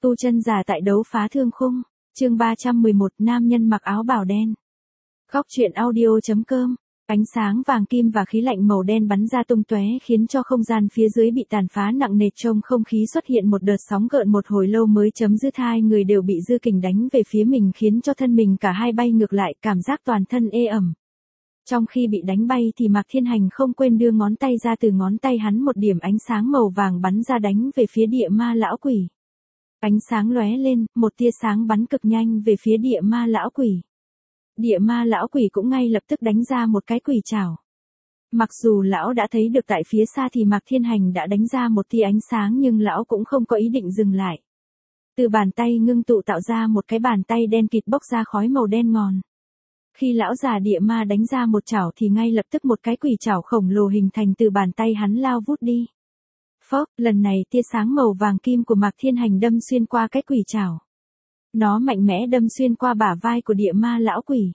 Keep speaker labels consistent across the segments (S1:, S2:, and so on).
S1: Tu chân giả tại đấu phá thương khung, chương 311, nam nhân mặc áo bào đen. Góc truyện audio.com. Ánh sáng vàng kim và khí lạnh màu đen bắn ra tung tóe khiến cho không gian phía dưới bị tàn phá nặng nề, trong không khí xuất hiện một đợt sóng gợn một hồi lâu mới chấm dứt. Hai người đều bị dư kình đánh về phía mình khiến cho thân mình cả hai bay ngược lại, cảm giác toàn thân ê ẩm. Trong khi bị đánh bay thì Mạc Thiên Hành không quên đưa ngón tay ra, từ ngón tay hắn một điểm ánh sáng màu vàng bắn ra đánh về phía địa ma lão quỷ. Ánh sáng lóe lên, một tia sáng bắn cực nhanh về phía địa ma lão quỷ. Địa ma lão quỷ cũng ngay lập tức đánh ra một cái quỷ trảo. Mặc dù lão đã thấy được tại phía xa thì Mạc Thiên Hành đã đánh ra một tia ánh sáng, nhưng lão cũng không có ý định dừng lại. Từ bàn tay ngưng tụ tạo ra một cái bàn tay đen kịt bốc ra khói màu đen ngòm. Khi lão già địa ma đánh ra một chảo thì ngay lập tức một cái quỷ trảo khổng lồ hình thành từ bàn tay hắn lao vút đi. Phốc, lần này tia sáng màu vàng kim của Mạc Thiên Hành đâm xuyên qua cái quỷ trảo. Nó mạnh mẽ đâm xuyên qua bả vai của địa ma lão quỷ.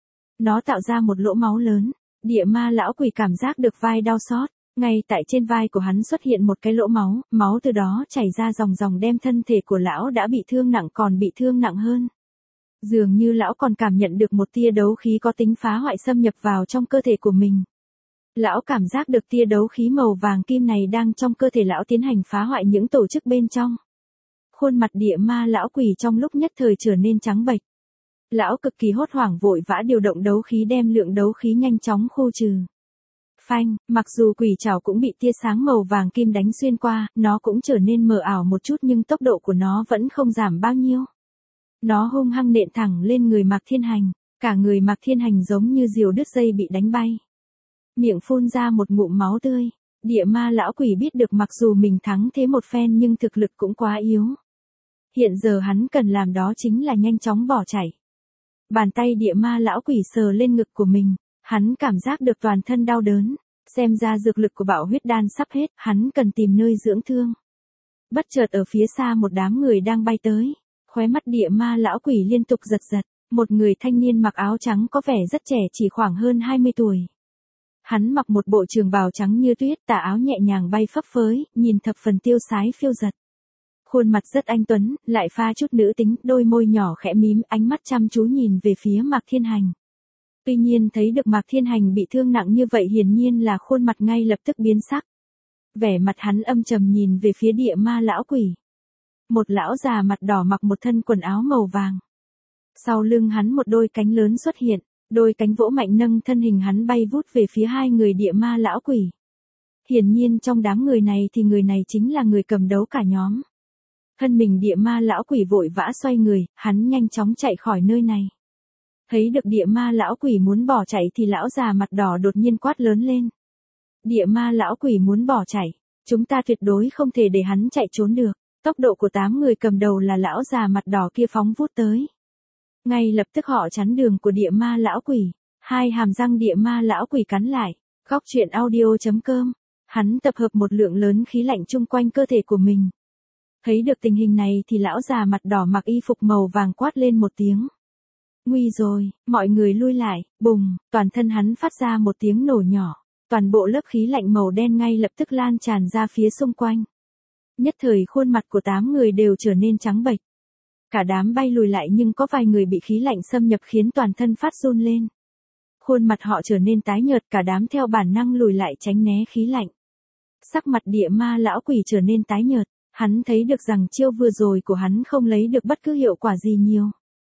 S1: Nó tạo ra một lỗ máu lớn. Địa ma lão quỷ cảm giác được vai đau xót. Ngay tại trên vai của hắn xuất hiện một cái lỗ máu, máu từ đó chảy ra ròng ròng đem thân thể của lão đã bị thương nặng còn bị thương nặng hơn. Dường như lão còn cảm nhận được một tia đấu khí có tính phá hoại xâm nhập vào trong cơ thể của mình. Lão cảm giác được tia đấu khí màu vàng kim này đang trong cơ thể lão tiến hành phá hoại những tổ chức bên trong. Khuôn mặt địa ma lão quỷ trong lúc nhất thời trở nên trắng bệch. Lão cực kỳ hốt hoảng vội vã điều động đấu khí đem lượng đấu khí nhanh chóng khu trừ. Phanh, mặc dù quỷ trảo cũng bị tia sáng màu vàng kim đánh xuyên qua, nó cũng trở nên mờ ảo một chút nhưng tốc độ của nó vẫn không giảm bao nhiêu. Nó hung hăng nện thẳng lên người Mạc Thiên Hành, cả người Mạc Thiên Hành giống như diều đứt dây bị đánh bay. Miệng phun ra một ngụm máu tươi, địa ma lão quỷ biết được mặc dù mình thắng thế một phen nhưng thực lực cũng quá yếu. Hiện giờ hắn cần làm đó chính là nhanh chóng bỏ chạy. Bàn tay địa ma lão quỷ sờ lên ngực của mình, hắn cảm giác được toàn thân đau đớn, xem ra dược lực của bạo huyết đan sắp hết, hắn cần tìm nơi dưỡng thương. Bất chợt ở phía xa một đám người đang bay tới, khóe mắt địa ma lão quỷ liên tục giật giật, một người thanh niên mặc áo trắng có vẻ rất trẻ chỉ khoảng hơn 20 tuổi. Hắn mặc một bộ trường bào trắng như tuyết, tà áo nhẹ nhàng bay phấp phới, nhìn thập phần tiêu sái phiêu dật. Khuôn mặt rất anh tuấn, lại pha chút nữ tính, đôi môi nhỏ khẽ mím, ánh mắt chăm chú nhìn về phía Mạc Thiên Hành. Tuy nhiên thấy được Mạc Thiên Hành bị thương nặng như vậy hiển nhiên là khuôn mặt ngay lập tức biến sắc. Vẻ mặt hắn âm trầm nhìn về phía địa ma lão quỷ. Một lão già mặt đỏ mặc một thân quần áo màu vàng. Sau lưng hắn một đôi cánh lớn xuất hiện, đôi cánh vỗ mạnh nâng thân hình hắn bay vút về phía hai người địa ma lão quỷ. Hiển nhiên trong đám người này thì người này chính là người cầm đấu cả nhóm. Thân mình địa ma lão quỷ vội vã xoay người, hắn nhanh chóng chạy khỏi nơi này. Thấy được địa ma lão quỷ muốn bỏ chạy thì lão già mặt đỏ đột nhiên quát lớn lên. Địa ma lão quỷ muốn bỏ chạy, chúng ta tuyệt đối không thể để hắn chạy trốn được. Tốc độ của 8 người cầm đầu là lão già mặt đỏ kia phóng vút tới. Ngay lập tức họ chắn đường của địa ma lão quỷ, hai hàm răng địa ma lão quỷ cắn lại. Góc truyện audio.com. Hắn tập hợp một lượng lớn khí lạnh chung quanh cơ thể của mình. Thấy được tình hình này thì lão già mặt đỏ mặc y phục màu vàng quát lên một tiếng. Nguy rồi, mọi người lui lại, bùng, toàn thân hắn phát ra một tiếng nổ nhỏ. Toàn bộ lớp khí lạnh màu đen ngay lập tức lan tràn ra phía xung quanh. Nhất thời khuôn mặt của 8 người đều trở nên trắng bệch. Cả đám bay lùi lại nhưng có vài người bị khí lạnh xâm nhập khiến toàn thân phát run lên. Khuôn mặt họ trở nên tái nhợt, cả đám theo bản năng lùi lại tránh né khí lạnh. Sắc mặt địa ma lão quỷ trở nên tái nhợt, hắn thấy được rằng chiêu vừa rồi của hắn không lấy được bất cứ hiệu quả gì nhiều.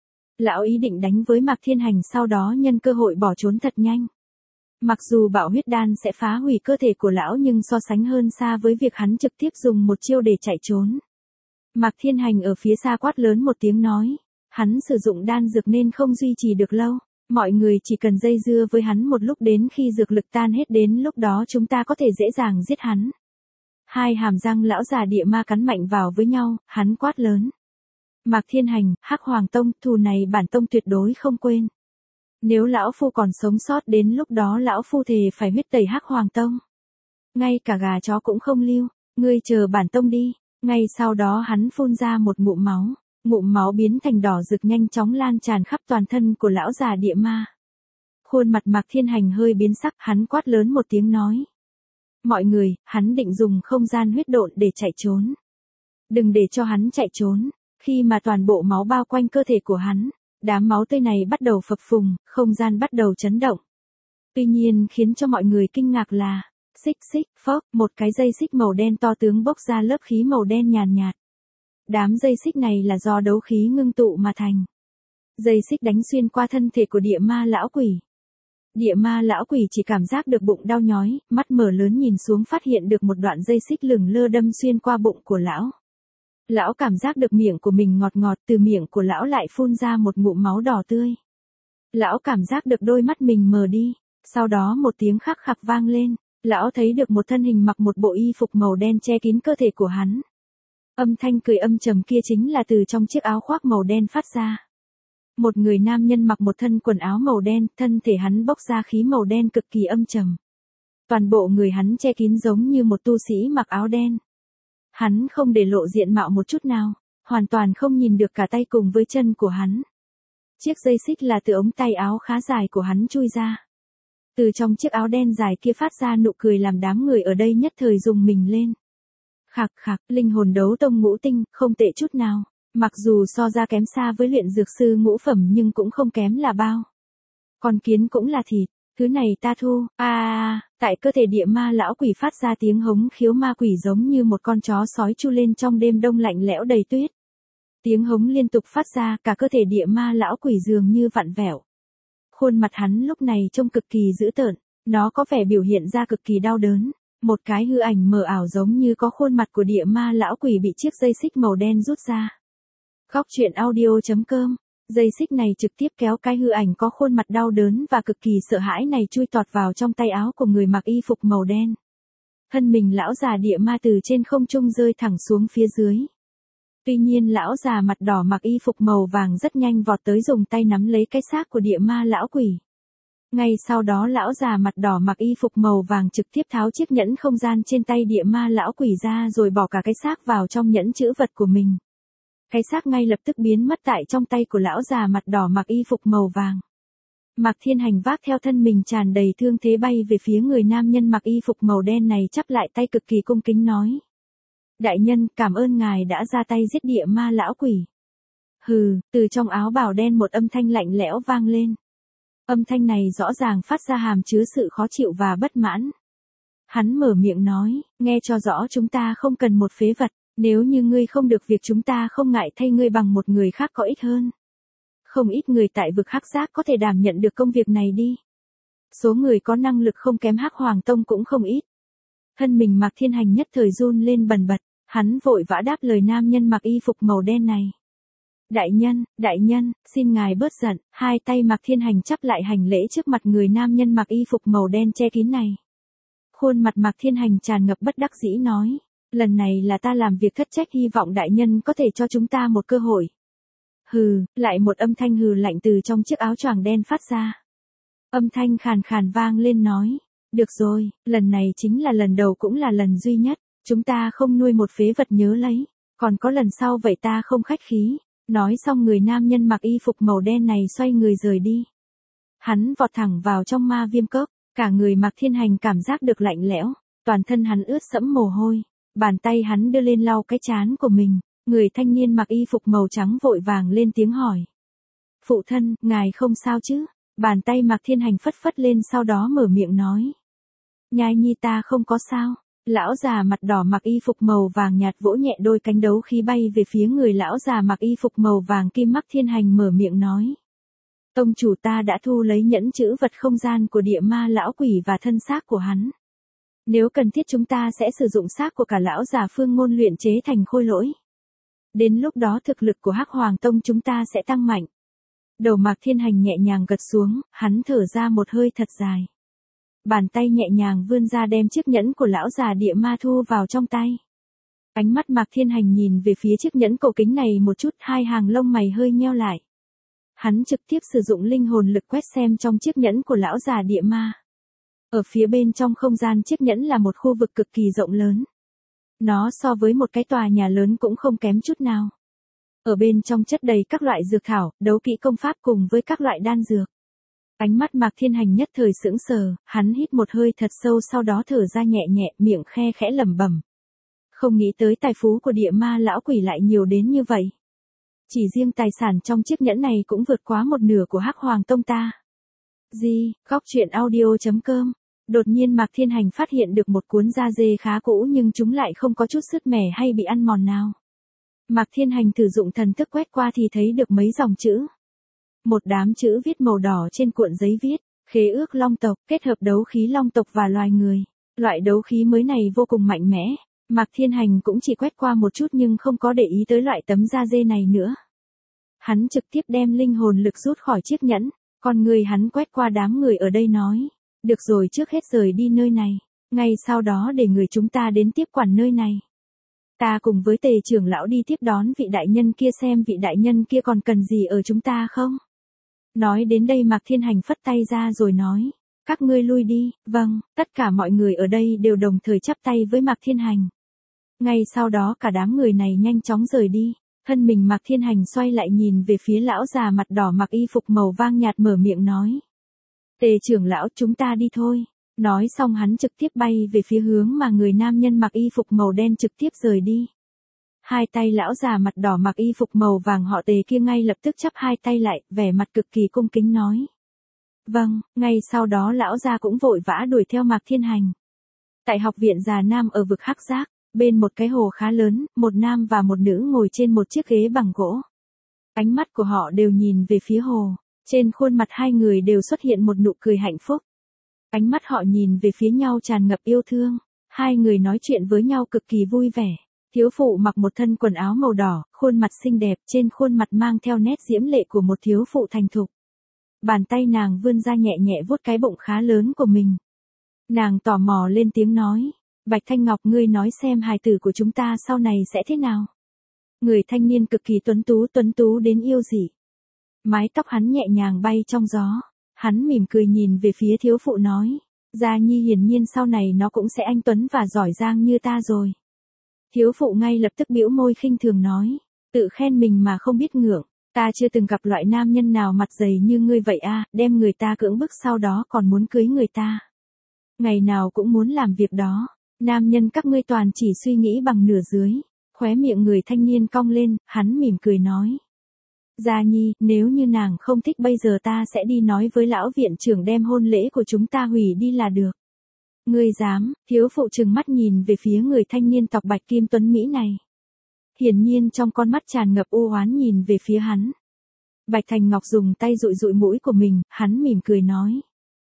S1: Lão ý định đánh với Mạc Thiên Hành sau đó nhân cơ hội bỏ trốn thật nhanh. Mặc dù bạo huyết đan sẽ phá hủy cơ thể của lão nhưng so sánh hơn xa với việc hắn trực tiếp dùng một chiêu để chạy trốn. Mạc Thiên Hành ở phía xa quát lớn một tiếng nói, hắn sử dụng đan dược nên không duy trì được lâu, mọi người chỉ cần dây dưa với hắn một lúc đến khi dược lực tan hết đến lúc đó chúng ta có thể dễ dàng giết hắn. Hai hàm răng lão già địa ma cắn mạnh vào với nhau, hắn quát lớn. Mạc Thiên Hành, Hắc Hoàng Tông, thù này bản tông tuyệt đối không quên. Nếu lão phu còn sống sót đến lúc đó lão phu thề phải huyết tẩy Hắc Hoàng Tông. Ngay cả gà chó cũng không lưu, ngươi chờ bản tông đi. Ngay sau đó hắn phun ra một ngụm máu biến thành đỏ rực nhanh chóng lan tràn khắp toàn thân của lão già địa ma. Khuôn mặt Mạc Thiên Hành hơi biến sắc, hắn quát lớn một tiếng nói. Mọi người, hắn định dùng không gian huyết độn để chạy trốn. Đừng để cho hắn chạy trốn. Khi mà toàn bộ máu bao quanh cơ thể của hắn, đám máu tươi này bắt đầu phập phùng, không gian bắt đầu chấn động. Tuy nhiên khiến cho mọi người kinh ngạc là, xích xích, phốc, một cái dây xích màu đen to tướng bốc ra lớp khí màu đen nhàn nhạt. Đám dây xích này là do đấu khí ngưng tụ mà thành. Dây xích đánh xuyên qua thân thể của địa ma lão quỷ. Địa ma lão quỷ chỉ cảm giác được bụng đau nhói, mắt mở lớn nhìn xuống phát hiện được một đoạn dây xích lửng lơ đâm xuyên qua bụng của lão. Lão cảm giác được miệng của mình ngọt ngọt, từ miệng của lão lại phun ra một ngụm máu đỏ tươi. Lão cảm giác được đôi mắt mình mờ đi, sau đó một tiếng khắc khặc vang lên, lão thấy được một thân hình mặc một bộ y phục màu đen che kín cơ thể của hắn. Âm thanh cười âm trầm kia chính là từ trong chiếc áo khoác màu đen phát ra. Một người nam nhân mặc một thân quần áo màu đen, thân thể hắn bốc ra khí màu đen cực kỳ âm trầm. Toàn bộ người hắn che kín giống như một tu sĩ mặc áo đen. Hắn không để lộ diện mạo một chút nào, hoàn toàn không nhìn được cả tay cùng với chân của hắn. Chiếc dây xích là từ ống tay áo khá dài của hắn chui ra. Từ trong chiếc áo đen dài kia phát ra nụ cười làm đám người ở đây nhất thời rùng mình lên. Khạc khạc, linh hồn đấu tông ngũ tinh, không tệ chút nào. Mặc dù so ra kém xa với luyện dược sư ngũ phẩm nhưng cũng không kém là bao. Con kiến cũng là thịt, thứ này ta thu. Tại cơ thể địa ma lão quỷ phát ra tiếng hống khiếu ma quỷ giống như một con chó sói chu lên trong đêm đông lạnh lẽo đầy tuyết. Tiếng hống liên tục phát ra, cả cơ thể địa ma lão quỷ dường như vặn vẹo. Khuôn mặt hắn lúc này trông cực kỳ dữ tợn, nó có vẻ biểu hiện ra cực kỳ đau đớn. Một cái hư ảnh mờ ảo giống như có khuôn mặt của địa ma lão quỷ bị chiếc dây xích màu đen rút ra. Góc truyện audio.com, dây xích này trực tiếp kéo cái hư ảnh có khuôn mặt đau đớn và cực kỳ sợ hãi này chui tọt vào trong tay áo của người mặc y phục màu đen. Thân mình lão già địa ma từ trên không trung rơi thẳng xuống phía dưới. Tuy nhiên lão già mặt đỏ mặc y phục màu vàng rất nhanh vọt tới dùng tay nắm lấy cái xác của địa ma lão quỷ. Ngay sau đó lão già mặt đỏ mặc y phục màu vàng trực tiếp tháo chiếc nhẫn không gian trên tay địa ma lão quỷ ra rồi bỏ cả cái xác vào trong nhẫn trữ vật của mình. Cái xác ngay lập tức biến mất tại trong tay của lão già mặt đỏ mặc y phục màu vàng. Mạc Thiên Hành vác theo thân mình tràn đầy thương thế bay về phía người nam nhân mặc y phục màu đen này chắp lại tay cực kỳ cung kính nói. Đại nhân, cảm ơn ngài đã ra tay giết địa ma lão quỷ. Hừ, từ trong áo bào đen một âm thanh lạnh lẽo vang lên. Âm thanh này rõ ràng phát ra hàm chứa sự khó chịu và bất mãn. Hắn mở miệng nói, nghe cho rõ chúng ta không cần một phế vật, nếu như ngươi không được việc chúng ta không ngại thay ngươi bằng một người khác có ích hơn. Không ít người tại vực Hắc Giác có thể đảm nhận được công việc này đi. Số người có năng lực không kém Hắc Hoàng Tông cũng không ít. Thân mình Mạc Thiên Hành nhất thời run lên bần bật, hắn vội vã đáp lời nam nhân mặc y phục màu đen này. Đại nhân, xin ngài bớt giận, hai tay Mạc Thiên Hành chắp lại hành lễ trước mặt người nam nhân mặc y phục màu đen che kín này. Khuôn mặt Mạc Thiên Hành tràn ngập bất đắc dĩ nói, lần này là ta làm việc thất trách, hy vọng đại nhân có thể cho chúng ta một cơ hội. Hừ, lại một âm thanh hừ lạnh từ trong chiếc áo choàng đen phát ra. Âm thanh khàn khàn vang lên nói, được rồi, lần này chính là lần đầu cũng là lần duy nhất, chúng ta không nuôi một phế vật nhớ lấy, còn có lần sau vậy ta không khách khí. Nói xong người nam nhân mặc y phục màu đen này xoay người rời đi. Hắn vọt thẳng vào trong ma viêm cốc, cả người Mạc Thiên Hành cảm giác được lạnh lẽo, toàn thân hắn ướt sẫm mồ hôi, bàn tay hắn đưa lên lau cái trán của mình, người thanh niên mặc y phục màu trắng vội vàng lên tiếng hỏi. Phụ thân, ngài không sao chứ? Bàn tay Mạc Thiên Hành phất phất lên sau đó mở miệng nói. Nhai nhi ta không có sao. Lão già mặt đỏ mặc y phục màu vàng nhạt vỗ nhẹ đôi cánh đấu khí bay về phía người lão già mặc y phục màu vàng kim. Mạc Thiên Hành mở miệng nói. Tông chủ ta đã thu lấy nhẫn trữ vật không gian của địa ma lão quỷ và thân xác của hắn. Nếu cần thiết chúng ta sẽ sử dụng xác của cả lão già Phương Ngôn luyện chế thành khôi lỗi. Đến lúc đó thực lực của Hắc Hoàng Tông chúng ta sẽ tăng mạnh. Đầu Mạc Thiên Hành nhẹ nhàng gật xuống, hắn thở ra một hơi thật dài. Bàn tay nhẹ nhàng vươn ra đem chiếc nhẫn của lão già địa ma thu vào trong tay. Ánh mắt Mạc Thiên Hành nhìn về phía chiếc nhẫn cổ kính này một chút, hai hàng lông mày hơi nheo lại. Hắn trực tiếp sử dụng linh hồn lực quét xem trong chiếc nhẫn của lão già địa ma. Ở phía bên trong không gian chiếc nhẫn là một khu vực cực kỳ rộng lớn. Nó so với một cái tòa nhà lớn cũng không kém chút nào. Ở bên trong chất đầy các loại dược thảo, đấu kỹ công pháp cùng với các loại đan dược. Ánh mắt Mạc Thiên Hành nhất thời sững sờ, hắn hít một hơi thật sâu sau đó thở ra nhẹ nhẹ, miệng khe khẽ lẩm bẩm. Không nghĩ tới tài phú của địa ma lão quỷ lại nhiều đến như vậy. Chỉ riêng tài sản trong chiếc nhẫn này cũng vượt quá một nửa của Hắc Hoàng Tông ta. Gì, góc truyện audio.com. Đột nhiên Mạc Thiên Hành phát hiện được một cuốn da dê khá cũ nhưng chúng lại không có chút sứt mẻ hay bị ăn mòn nào. Mạc Thiên Hành thử dụng thần thức quét qua thì thấy được mấy dòng chữ. Một đám chữ viết màu đỏ trên cuộn giấy viết, khế ước long tộc, kết hợp đấu khí long tộc và loài người. Loại đấu khí mới này vô cùng mạnh mẽ. Mạc Thiên Hành cũng chỉ quét qua một chút nhưng không có để ý tới loại tấm da dê này nữa. Hắn trực tiếp đem linh hồn lực rút khỏi chiếc nhẫn, còn người hắn quét qua đám người ở đây nói. Được rồi, trước hết rời đi nơi này, ngay sau đó để người chúng ta đến tiếp quản nơi này. Ta cùng với Tề trưởng lão đi tiếp đón vị đại nhân kia xem vị đại nhân kia còn cần gì ở chúng ta không. Nói đến đây Mạc Thiên Hành phất tay ra rồi nói. Các ngươi lui đi. Vâng, tất cả mọi người ở đây đều đồng thời chắp tay với Mạc Thiên Hành. Ngay sau đó cả đám người này nhanh chóng rời đi. Thân mình Mạc Thiên Hành xoay lại nhìn về phía lão già mặt đỏ mặc y phục màu vang nhạt mở miệng nói. Tề trưởng lão, chúng ta đi thôi. Nói xong hắn trực tiếp bay về phía hướng mà người nam nhân mặc y phục màu đen trực tiếp rời đi. Hai tay lão già mặt đỏ mặc y phục màu vàng họ Tề kia ngay lập tức chắp hai tay lại, vẻ mặt cực kỳ cung kính nói. Vâng, ngay sau đó lão già cũng vội vã đuổi theo Mạc Thiên Hành. Tại học viện Già Nam ở vực Hắc Giác, bên một cái hồ khá lớn, một nam và một nữ ngồi trên một chiếc ghế bằng gỗ. Ánh mắt của họ đều nhìn về phía hồ, trên khuôn mặt hai người đều xuất hiện một nụ cười hạnh phúc. Ánh mắt họ nhìn về phía nhau tràn ngập yêu thương, hai người nói chuyện với nhau cực kỳ vui vẻ. Thiếu phụ mặc một thân quần áo màu đỏ, khuôn mặt xinh đẹp, trên khuôn mặt mang theo nét diễm lệ của một thiếu phụ thành thục. Bàn tay nàng vươn ra nhẹ nhẹ vuốt cái bụng khá lớn của mình. Nàng tò mò lên tiếng nói, Bạch Thanh Ngọc, ngươi nói xem hài tử của chúng ta sau này sẽ thế nào? Người thanh niên cực kỳ tuấn tú đến yêu dị. Mái tóc hắn nhẹ nhàng bay trong gió, hắn mỉm cười nhìn về phía thiếu phụ nói, Gia Nhi hiển nhiên sau này nó cũng sẽ anh tuấn và giỏi giang như ta rồi. Thiếu phụ ngay lập tức bĩu môi khinh thường nói, tự khen mình mà không biết ngượng, ta chưa từng gặp loại nam nhân nào mặt dày như ngươi vậy a, đem người ta cưỡng bức sau đó còn muốn cưới người ta. Ngày nào cũng muốn làm việc đó, nam nhân các ngươi toàn chỉ suy nghĩ bằng nửa dưới. Khóe miệng người thanh niên cong lên, hắn mỉm cười nói. Gia Nhi, nếu như nàng không thích bây giờ ta sẽ đi nói với lão viện trưởng đem hôn lễ của chúng ta hủy đi là được. Ngươi dám? Thiếu phụ trừng mắt nhìn về phía người thanh niên tóc bạch kim tuấn Mỹ này. Hiển nhiên trong con mắt tràn ngập u oán nhìn về phía hắn. Bạch Thành Ngọc dùng tay dụi dụi mũi của mình, hắn mỉm cười nói.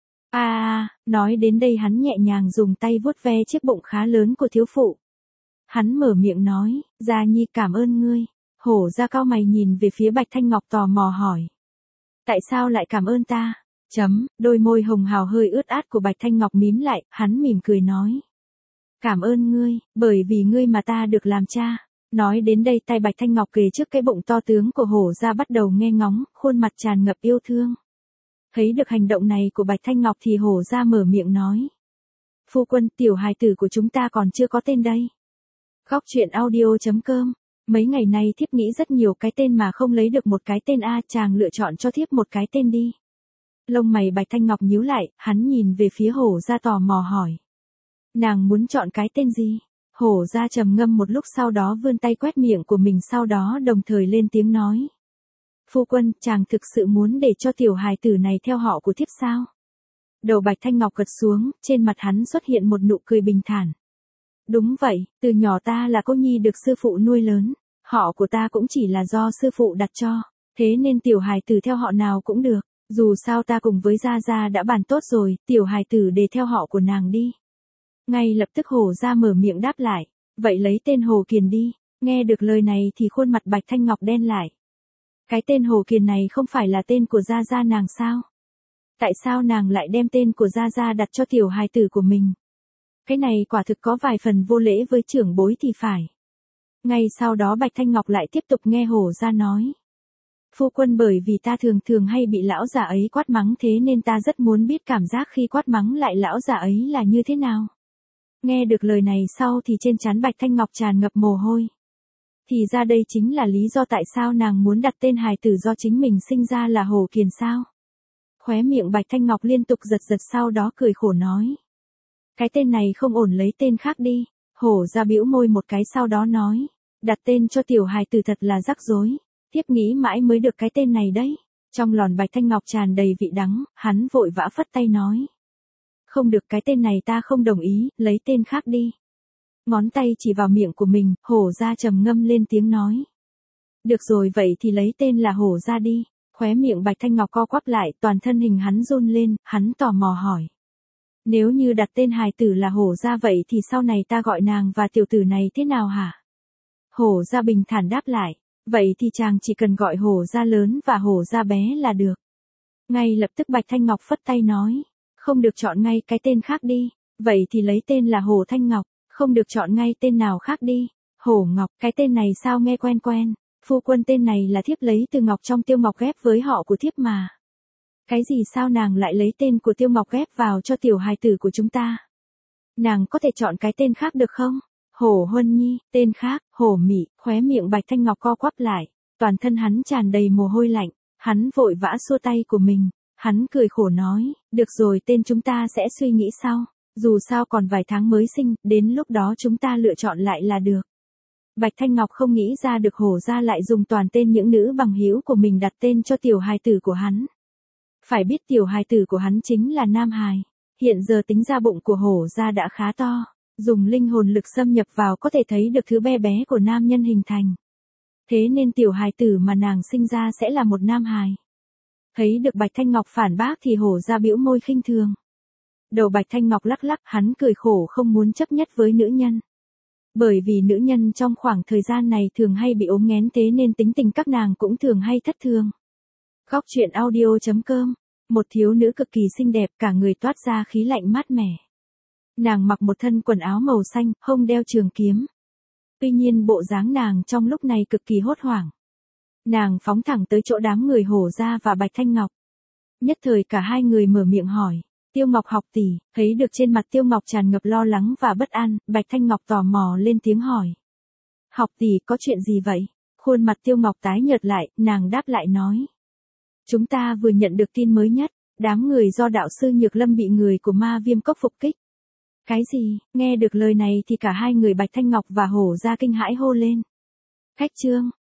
S1: Nói đến đây hắn nhẹ nhàng dùng tay vuốt ve chiếc bụng khá lớn của thiếu phụ. Hắn mở miệng nói, Gia Nhi cảm ơn ngươi. Hổ ra cao mày nhìn về phía Bạch Thanh Ngọc tò mò hỏi. Tại sao lại cảm ơn ta? Đôi môi hồng hào hơi ướt át của Bạch Thanh Ngọc mím lại, hắn mỉm cười nói. Cảm ơn ngươi, bởi vì ngươi mà ta được làm cha. Nói đến đây tay Bạch Thanh Ngọc kề trước cái bụng to tướng của hổ ra bắt đầu nghe ngóng, khuôn mặt tràn ngập yêu thương. Thấy được hành động này của Bạch Thanh Ngọc thì hổ ra mở miệng nói. Phu quân, tiểu hài tử của chúng ta còn chưa có tên đây. Góc truyện audio.com. Mấy ngày nay thiếp nghĩ rất nhiều cái tên mà không lấy được một cái tên chàng lựa chọn cho thiếp một cái tên đi. Lông mày Bạch Thanh Ngọc nhíu lại, hắn nhìn về phía hổ ra tò mò hỏi. Nàng muốn chọn cái tên gì? Hổ ra trầm ngâm một lúc sau đó vươn tay quét miệng của mình sau đó đồng thời lên tiếng nói. Phu quân, chàng thực sự muốn để cho tiểu hài tử này theo họ của thiếp sao? Đầu Bạch Thanh Ngọc gật xuống, trên mặt hắn xuất hiện một nụ cười bình thản. Đúng vậy, từ nhỏ ta là cô nhi được sư phụ nuôi lớn, họ của ta cũng chỉ là do sư phụ đặt cho, thế nên tiểu hài tử theo họ nào cũng được, dù sao ta cùng với Gia Gia đã bàn tốt rồi, tiểu hài tử để theo họ của nàng đi. Ngay lập tức Hồ Gia mở miệng đáp lại, vậy lấy tên Hồ Kiền đi, nghe được lời này thì khuôn mặt Bạch Thanh Ngọc đen lại. Cái tên Hồ Kiền này không phải là tên của Gia Gia nàng sao? Tại sao nàng lại đem tên của Gia Gia đặt cho tiểu hài tử của mình? Cái này quả thực có vài phần vô lễ với trưởng bối thì phải. Ngay sau đó Bạch Thanh Ngọc lại tiếp tục nghe Hổ ra nói. Phu quân, bởi vì ta thường hay bị lão già ấy quát mắng thế nên ta rất muốn biết cảm giác khi quát mắng lại lão già ấy là như thế nào. Nghe được lời này sau thì trên trán Bạch Thanh Ngọc tràn ngập mồ hôi. Thì ra đây chính là lý do tại sao nàng muốn đặt tên hài tử do chính mình sinh ra là Hồ Kiền sao. Khóe miệng Bạch Thanh Ngọc liên tục giật sau đó cười khổ nói. Cái tên này không ổn, lấy tên khác đi. Hổ ra bĩu môi một cái sau đó nói. Đặt tên cho tiểu hài tử thật là rắc rối. Tiếp nghĩ mãi mới được cái tên này đấy. Trong lòn Bạch Thanh Ngọc tràn đầy vị đắng, hắn vội vã phất tay nói. Không được, cái tên này ta không đồng ý, lấy tên khác đi. Ngón tay chỉ vào miệng của mình, Hổ Gia trầm ngâm lên tiếng nói. Được rồi, vậy thì lấy tên là Hổ Gia đi. Khóe miệng Bạch Thanh Ngọc co quắp lại, toàn thân hình hắn run lên, hắn tò mò hỏi. Nếu như đặt tên hài tử là Hổ Gia vậy thì sau này ta gọi nàng và tiểu tử này thế nào hả? Hổ Gia bình thản đáp lại. Vậy thì chàng chỉ cần gọi Hổ Gia lớn và Hổ Gia bé là được. Ngay lập tức Bạch Thanh Ngọc phất tay nói. Không được, chọn ngay cái tên khác đi. Vậy thì lấy tên là Hổ Thanh Ngọc. Không được, chọn ngay tên nào khác đi. Hổ Ngọc, cái tên này sao nghe quen quen. Phu quân, tên này là thiếp lấy từ Ngọc trong Tiêu Ngọc ghép với họ của thiếp mà. Cái gì, sao nàng lại lấy tên của Tiêu Ngọc ghép vào cho tiểu hài tử của chúng ta? Nàng có thể chọn cái tên khác được không? Hổ Huân Nhi, tên khác, Hổ Mị. Khóe miệng Bạch Thanh Ngọc co quắp lại, toàn thân hắn tràn đầy mồ hôi lạnh, hắn vội vã xua tay của mình, hắn cười khổ nói, được rồi, tên chúng ta sẽ suy nghĩ sau, dù sao còn vài tháng mới sinh, đến lúc đó chúng ta lựa chọn lại là được. Bạch Thanh Ngọc không nghĩ ra được Hổ Gia lại dùng toàn tên những nữ bằng hữu của mình đặt tên cho tiểu hài tử của hắn. Phải biết tiểu hài tử của hắn chính là nam hài, hiện giờ tính ra bụng của Hổ Gia đã khá to. Dùng linh hồn lực xâm nhập vào có thể thấy được thứ bé bé của nam nhân hình thành. Thế nên tiểu hài tử mà nàng sinh ra sẽ là một nam hài. Thấy được Bạch Thanh Ngọc phản bác thì Hổ Gia bĩu môi khinh thường. Đầu Bạch Thanh Ngọc lắc lắc, hắn cười khổ không muốn chấp nhất với nữ nhân. Bởi vì nữ nhân trong khoảng thời gian này thường hay bị ốm nghén, thế nên tính tình các nàng cũng thường hay thất thường. Góc truyện audio.com. Một thiếu nữ cực kỳ xinh đẹp, cả người toát ra khí lạnh mát mẻ. Nàng mặc một thân quần áo màu xanh, hông đeo trường kiếm. Tuy nhiên bộ dáng nàng trong lúc này cực kỳ hốt hoảng. Nàng phóng thẳng tới chỗ đám người Hổ Gia và Bạch Thanh Ngọc. Nhất thời cả hai người mở miệng hỏi. Tiêu Ngọc học tỷ, thấy được trên mặt Tiêu Ngọc tràn ngập lo lắng và bất an, Bạch Thanh Ngọc tò mò lên tiếng hỏi. Học tỷ, có chuyện gì vậy? Khuôn mặt Tiêu Ngọc tái nhợt lại, nàng đáp lại nói. Chúng ta vừa nhận được tin mới nhất, đám người do đạo sư Nhược Lâm bị người của Ma Viêm Cốc phục kích. Cái gì? Nghe được lời này thì cả hai người Bạch Thanh Ngọc và Hổ Gia kinh hãi hô lên. Cách chương.